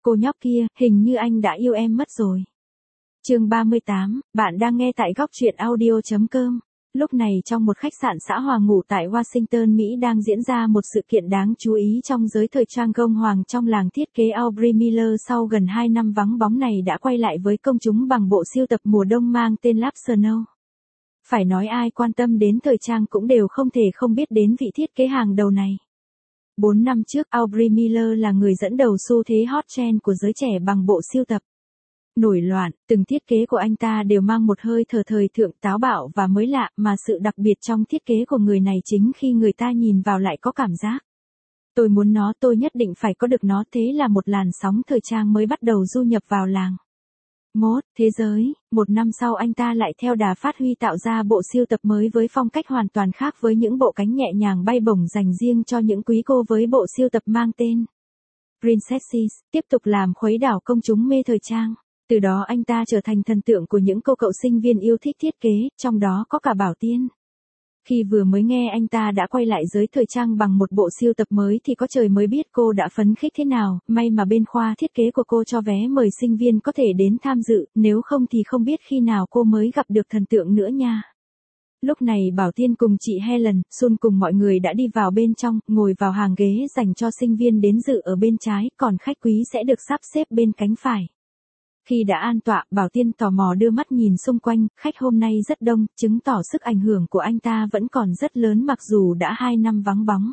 Cô nhóc kia, hình như anh đã yêu em mất rồi. Chương 38, bạn đang nghe tại góc truyện audio.com. Lúc này trong một khách sạn xã Hòa Ngụ tại Washington, Mỹ đang diễn ra một sự kiện đáng chú ý trong giới thời trang gông hoàng trong làng thiết kế Aubrey Miller sau gần 2 năm vắng bóng này đã quay lại với công chúng bằng bộ sưu tập mùa đông mang tên Lab Snow. Phải nói ai quan tâm đến thời trang cũng đều không thể không biết đến vị thiết kế hàng đầu này. 4 năm trước, Aubrey Miller là người dẫn đầu xu thế hot trend của giới trẻ bằng bộ sưu tập nổi loạn. Từng thiết kế của anh ta đều mang một hơi thở thời thượng, táo bạo và mới lạ, mà sự đặc biệt trong thiết kế của người này chính khi người ta nhìn vào lại có cảm giác tôi muốn nó, tôi nhất định phải có được nó. Thế là một làn sóng thời trang mới bắt đầu du nhập vào làng mốt thế giới. Một năm sau, anh ta lại theo đà phát huy tạo ra bộ sưu tập mới với phong cách hoàn toàn khác, với những bộ cánh nhẹ nhàng bay bổng dành riêng cho những quý cô, với bộ sưu tập mang tên Princesses, tiếp tục làm khuấy đảo công chúng mê thời trang. Từ đó anh ta trở thành thần tượng của những cô cậu sinh viên yêu thích thiết kế, trong đó có cả Bảo Tiên. Khi vừa mới nghe anh ta đã quay lại giới thời trang bằng một bộ sưu tập mới thì có trời mới biết cô đã phấn khích thế nào. May mà bên khoa thiết kế của cô cho vé mời sinh viên có thể đến tham dự, nếu không thì không biết khi nào cô mới gặp được thần tượng nữa nha. Lúc này Bảo Tiên cùng chị Helen, Sun cùng mọi người đã đi vào bên trong, ngồi vào hàng ghế dành cho sinh viên đến dự ở bên trái, còn khách quý sẽ được sắp xếp bên cánh phải. Khi đã an tọa, Bảo Tiên tò mò đưa mắt nhìn xung quanh, khách hôm nay rất đông, chứng tỏ sức ảnh hưởng của anh ta vẫn còn rất lớn mặc dù đã 2 năm vắng bóng.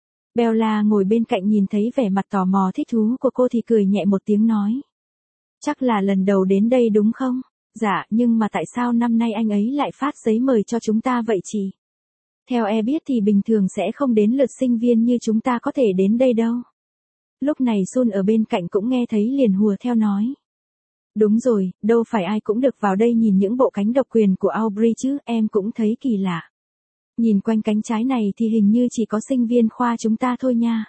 Bella ngồi bên cạnh nhìn thấy vẻ mặt tò mò thích thú của cô thì cười nhẹ một tiếng nói. Chắc là lần đầu đến đây đúng không? Dạ, nhưng mà tại sao năm nay anh ấy lại phát giấy mời cho chúng ta vậy chị? Theo em biết thì bình thường sẽ không đến lượt sinh viên như chúng ta có thể đến đây đâu. Lúc này Sun ở bên cạnh cũng nghe thấy liền hùa theo nói. Đúng rồi, đâu phải ai cũng được vào đây nhìn những bộ cánh độc quyền của Aubrey chứ, em cũng thấy kỳ lạ. Nhìn quanh cánh trái này thì hình như chỉ có sinh viên khoa chúng ta thôi nha.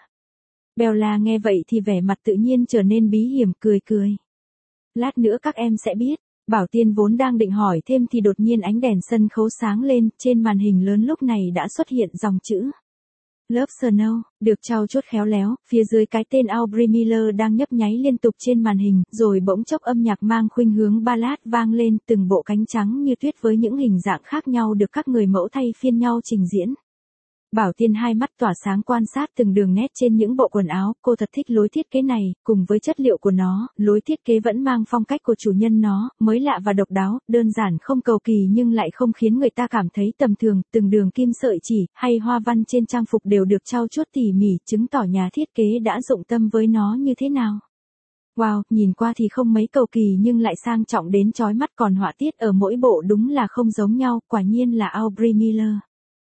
Bella nghe vậy thì vẻ mặt tự nhiên trở nên bí hiểm, cười cười. Lát nữa các em sẽ biết. Bảo Tiên vốn đang định hỏi thêm thì đột nhiên ánh đèn sân khấu sáng lên, trên màn hình lớn lúc này đã xuất hiện dòng chữ Love Snow, được trau chuốt khéo léo, phía dưới cái tên Aubrey Miller đang nhấp nháy liên tục trên màn hình, rồi bỗng chốc âm nhạc mang khuynh hướng ballad vang lên, từng bộ cánh trắng như tuyết với những hình dạng khác nhau được các người mẫu thay phiên nhau trình diễn. Bảo Tiên hai mắt tỏa sáng quan sát từng đường nét trên những bộ quần áo, cô thật thích lối thiết kế này, cùng với chất liệu của nó, lối thiết kế vẫn mang phong cách của chủ nhân nó, mới lạ và độc đáo, đơn giản không cầu kỳ nhưng lại không khiến người ta cảm thấy tầm thường, từng đường kim sợi chỉ, hay hoa văn trên trang phục đều được trau chuốt tỉ mỉ, chứng tỏ nhà thiết kế đã dụng tâm với nó như thế nào. Wow, nhìn qua thì không mấy cầu kỳ nhưng lại sang trọng đến chói mắt, còn họa tiết ở mỗi bộ đúng là không giống nhau, quả nhiên là Aubrey Miller.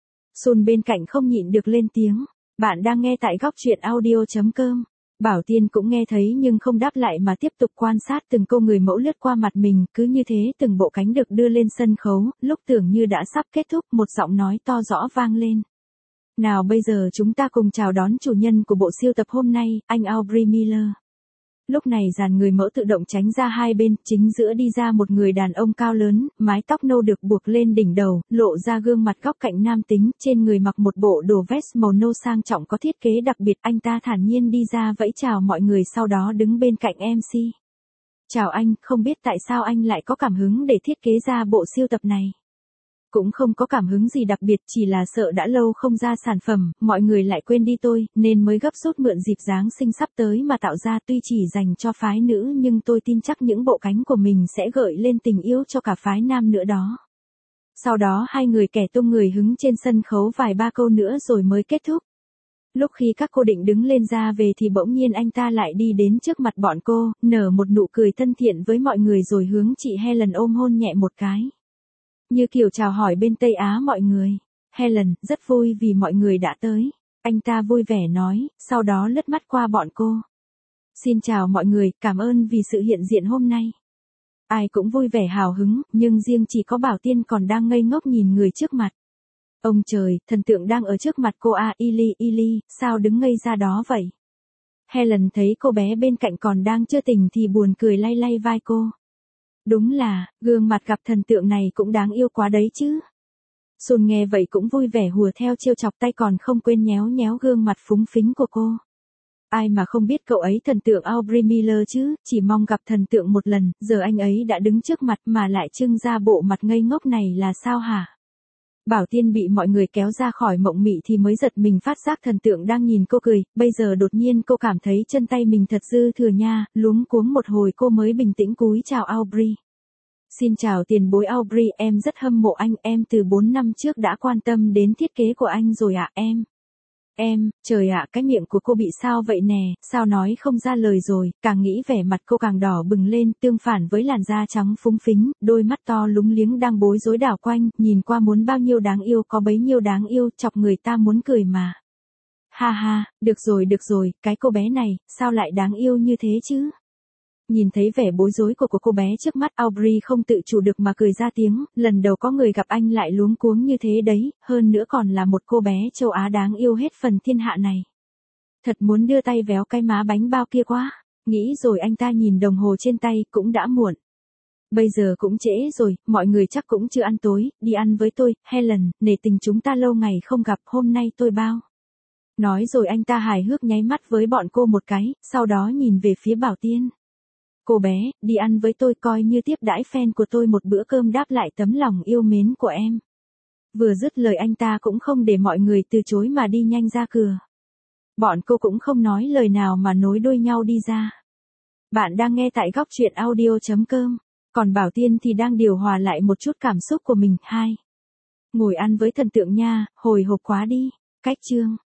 Sun bên cạnh không nhịn được lên tiếng. Bạn đang nghe tại góc truyện audio.com. Bảo Tiên cũng nghe thấy nhưng không đáp lại mà tiếp tục quan sát từng cô người mẫu lướt qua mặt mình, cứ như thế từng bộ cánh được đưa lên sân khấu, lúc tưởng như đã sắp kết thúc, một giọng nói to rõ vang lên. Nào bây giờ chúng ta cùng chào đón chủ nhân của bộ sưu tập hôm nay, anh Aubrey Miller. Lúc này dàn người mẫu tự động tránh ra hai bên, chính giữa đi ra một người đàn ông cao lớn, mái tóc nâu được buộc lên đỉnh đầu, lộ ra gương mặt góc cạnh nam tính, trên người mặc một bộ đồ vest màu nâu sang trọng có thiết kế đặc biệt. Anh ta thản nhiên đi ra vẫy chào mọi người, sau đó đứng bên cạnh MC. Chào anh, không biết tại sao anh lại có cảm hứng để thiết kế ra bộ sưu tập này. Cũng không có cảm hứng gì đặc biệt, chỉ là sợ đã lâu không ra sản phẩm, mọi người lại quên đi tôi, nên mới gấp rút mượn dịp Giáng sinh sắp tới mà tạo ra, tuy chỉ dành cho phái nữ nhưng tôi tin chắc những bộ cánh của mình sẽ gợi lên tình yêu cho cả phái nam nữa đó. Sau đó hai người kẻ tung người hứng trên sân khấu vài ba câu nữa rồi mới kết thúc. Lúc khi các cô định đứng lên ra về thì bỗng nhiên anh ta lại đi đến trước mặt bọn cô, nở một nụ cười thân thiện với mọi người rồi hướng chị Helen ôm hôn nhẹ một cái. Như kiểu chào hỏi bên Tây Á mọi người. Helen, rất vui vì mọi người đã tới. Anh ta vui vẻ nói, sau đó lướt mắt qua bọn cô. Xin chào mọi người, cảm ơn vì sự hiện diện hôm nay. Ai cũng vui vẻ hào hứng, nhưng riêng chỉ có Bảo Tiên còn đang ngây ngốc nhìn người trước mặt. Ông trời, thần tượng đang ở trước mặt cô à, Ili, sao đứng ngây ra đó vậy? Helen thấy cô bé bên cạnh còn đang chưa tỉnh thì buồn cười lay lay vai cô. Đúng là, gương mặt gặp thần tượng này cũng đáng yêu quá đấy chứ. Sun nghe vậy cũng vui vẻ hùa theo trêu chọc tay, còn không quên nhéo nhéo gương mặt phúng phính của cô. Ai mà không biết cậu ấy thần tượng Aubrey Miller chứ, chỉ mong gặp thần tượng một lần, giờ anh ấy đã đứng trước mặt mà lại trưng ra bộ mặt ngây ngốc này là sao hả? Bảo Tiên bị mọi người kéo ra khỏi mộng mị thì mới giật mình phát giác thần tượng đang nhìn cô cười, bây giờ đột nhiên cô cảm thấy chân tay mình thật dư thừa nha, luống cuống một hồi cô mới bình tĩnh cúi chào Aubrey. Xin chào tiền bối Aubrey, em rất hâm mộ anh, em từ 4 năm trước đã quan tâm đến thiết kế của anh rồi ạ em. Trời ạ, cái miệng của cô bị sao vậy nè, sao nói không ra lời rồi, càng nghĩ vẻ mặt cô càng đỏ bừng lên, tương phản với làn da trắng phúng phính, đôi mắt to lúng liếng đang bối rối đảo quanh, nhìn qua muốn bao nhiêu đáng yêu có bấy nhiêu đáng yêu, chọc người ta muốn cười mà. Ha ha, được rồi, cái cô bé này, sao lại đáng yêu như thế chứ? Nhìn thấy vẻ bối rối của cô bé trước mắt, Aubrey không tự chủ được mà cười ra tiếng, lần đầu có người gặp anh lại luống cuống như thế đấy, hơn nữa còn là một cô bé châu Á đáng yêu hết phần thiên hạ này. Thật muốn đưa tay véo cái má bánh bao kia quá, nghĩ rồi anh ta nhìn đồng hồ trên tay, cũng đã muộn. Bây giờ cũng trễ rồi, mọi người chắc cũng chưa ăn tối, đi ăn với tôi, Helen, nể tình chúng ta lâu ngày không gặp, hôm nay tôi bao. Nói rồi anh ta hài hước nháy mắt với bọn cô một cái, sau đó nhìn về phía Bảo Tiên. Cô bé, đi ăn với tôi coi như tiếp đãi fan của tôi một bữa cơm đáp lại tấm lòng yêu mến của em. Vừa dứt lời anh ta cũng không để mọi người từ chối mà đi nhanh ra cửa. Bọn cô cũng không nói lời nào mà nối đuôi nhau đi ra. Bạn đang nghe tại góc truyện audio.com, còn Bảo Tiên thì đang điều hòa lại một chút cảm xúc của mình. Ngồi ăn với thần tượng nha, hồi hộp quá đi. Cách chương